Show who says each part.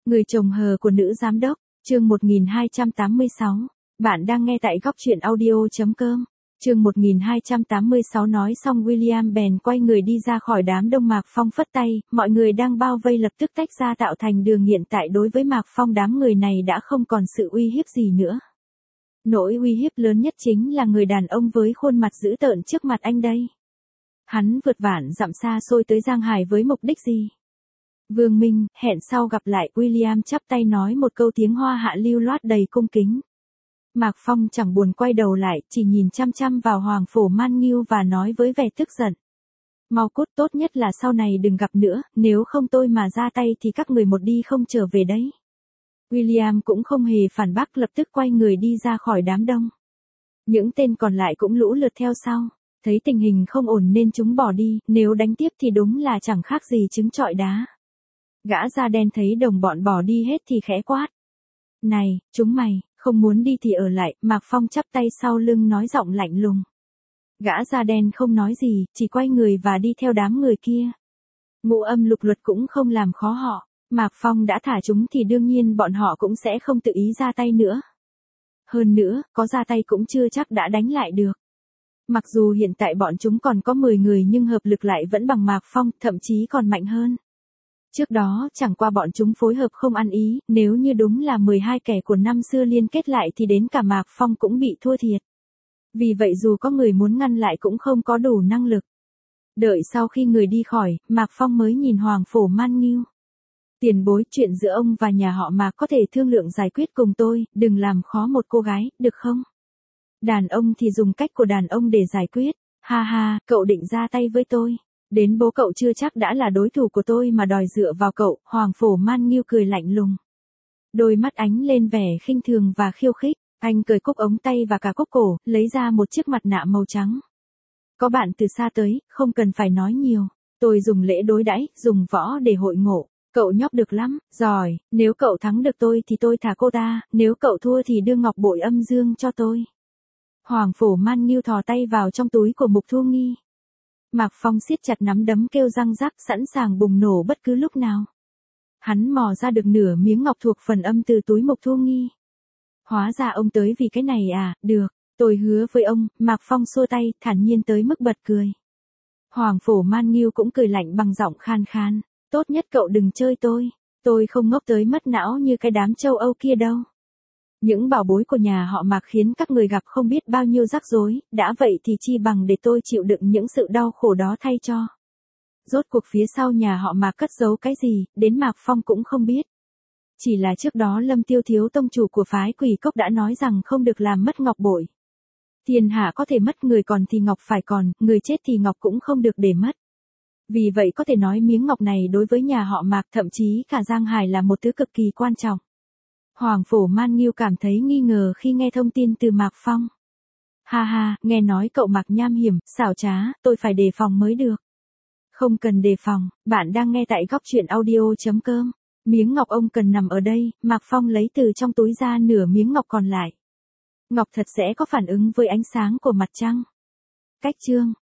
Speaker 1: Người chồng hờ của nữ giám đốc, chương 1286. Bạn đang nghe tại góc truyện audio.com. Chương 1286 nói xong William bèn quay người đi ra khỏi đám đông. Mạc Phong phất tay, mọi người đang bao vây lập tức tách ra tạo thành đường nghiện tại đối với Mạc Phong. Đám người này đã không còn sự uy hiếp gì nữa. Nỗi uy hiếp lớn nhất chính là người đàn ông với khuôn mặt dữ tợn trước mặt anh đây. Hắn vượt vạn dặm xa xôi tới Giang Hải với mục đích gì? Vương Minh, hẹn sau gặp lại. William chắp tay nói một câu tiếng Hoa hạ lưu loát đầy cung kính. Mạc Phong chẳng buồn quay đầu lại, chỉ nhìn chăm chăm vào Hoàng Phổ Man Nghiêu và nói với vẻ tức giận. Mau cút, tốt nhất là sau này đừng gặp nữa, nếu không tôi mà ra tay thì các người một đi không trở về đấy. William cũng không hề phản bác, lập tức quay người đi ra khỏi đám đông. Những tên còn lại cũng lũ lượt theo sau, thấy tình hình không ổn nên chúng bỏ đi, nếu đánh tiếp thì đúng là chẳng khác gì trứng trọi đá. Gã da đen thấy đồng bọn bỏ đi hết thì khẽ quát. Này, chúng mày, không muốn đi thì ở lại. Mạc Phong chắp tay sau lưng nói giọng lạnh lùng. Gã da đen không nói gì, chỉ quay người và đi theo đám người kia. Ngũ Âm Lục Luật cũng không làm khó họ. Mạc Phong đã thả chúng thì đương nhiên bọn họ cũng sẽ không tự ý ra tay nữa. Hơn nữa, có ra tay cũng chưa chắc đã đánh lại được. Mặc dù hiện tại bọn chúng còn có 10 người nhưng hợp lực lại vẫn bằng Mạc Phong, thậm chí còn mạnh hơn. Trước đó, chẳng qua bọn chúng phối hợp không ăn ý, nếu như đúng là 12 kẻ của năm xưa liên kết lại thì đến cả Mạc Phong cũng bị thua thiệt. Vì vậy dù có người muốn ngăn lại cũng không có đủ năng lực. Đợi sau khi người đi khỏi, Mạc Phong mới nhìn Hoàng Phổ Man Nghiêu. Tiền bối, chuyện giữa ông và nhà họ Mạc có thể thương lượng giải quyết cùng tôi, đừng làm khó một cô gái, được không? Đàn ông thì dùng cách của đàn ông để giải quyết. Ha ha, cậu định ra tay với tôi. Đến bố cậu chưa chắc đã là đối thủ của tôi mà đòi dựa vào cậu. Hoàng Phổ Man Nghiêu cười lạnh lùng. Đôi mắt ánh lên vẻ khinh thường và khiêu khích. Anh cởi cúc ống tay và cả cúc cổ, lấy ra một chiếc mặt nạ màu trắng. Có bạn từ xa tới, không cần phải nói nhiều. Tôi dùng lễ đối đãi, dùng võ để hội ngộ. Cậu nhóc được lắm, giỏi. Nếu cậu thắng được tôi thì tôi thả cô ta, nếu cậu thua thì đưa ngọc bội âm dương cho tôi. Hoàng Phổ Man Nghiêu thò tay vào trong túi của Mục Thu Nghi. Mạc Phong siết chặt nắm đấm kêu răng rắc, sẵn sàng bùng nổ bất cứ lúc nào. Hắn mò ra được nửa miếng ngọc thuộc phần âm từ túi Mục Thu Nghi. Hóa ra ông tới vì cái này à, được, tôi hứa với ông. Mạc Phong xua tay, thản nhiên tới mức bật cười. Hoàng Phổ Man Nghiêu cũng cười lạnh bằng giọng khan khan. Tốt nhất cậu đừng chơi tôi không ngốc tới mất não như cái đám châu Âu kia đâu. Những bảo bối của nhà họ Mạc khiến các người gặp không biết bao nhiêu rắc rối, đã vậy thì chi bằng để tôi chịu đựng những sự đau khổ đó thay cho. Rốt cuộc phía sau nhà họ Mạc cất giấu cái gì, đến Mạc Phong cũng không biết. Chỉ là trước đó Lâm Tiêu Thiếu tông chủ của phái Quỷ Cốc đã nói rằng không được làm mất ngọc bội. Thiên hạ có thể mất, người còn thì ngọc phải còn, người chết thì ngọc cũng không được để mất. Vì vậy có thể nói miếng ngọc này đối với nhà họ Mạc, thậm chí cả Giang Hải là một thứ cực kỳ quan trọng. Hoàng Phổ Man Nghiêu cảm thấy nghi ngờ khi nghe thông tin từ Mạc Phong. Ha ha, nghe nói cậu Mạc nham hiểm, xảo trá, tôi phải đề phòng mới được. Không cần đề phòng, bạn đang nghe tại góc truyện audio.com. Miếng ngọc ông cần nằm ở đây. Mạc Phong lấy từ trong túi ra nửa miếng ngọc còn lại. Ngọc thật sẽ có phản ứng với ánh sáng của mặt trăng. Cách chương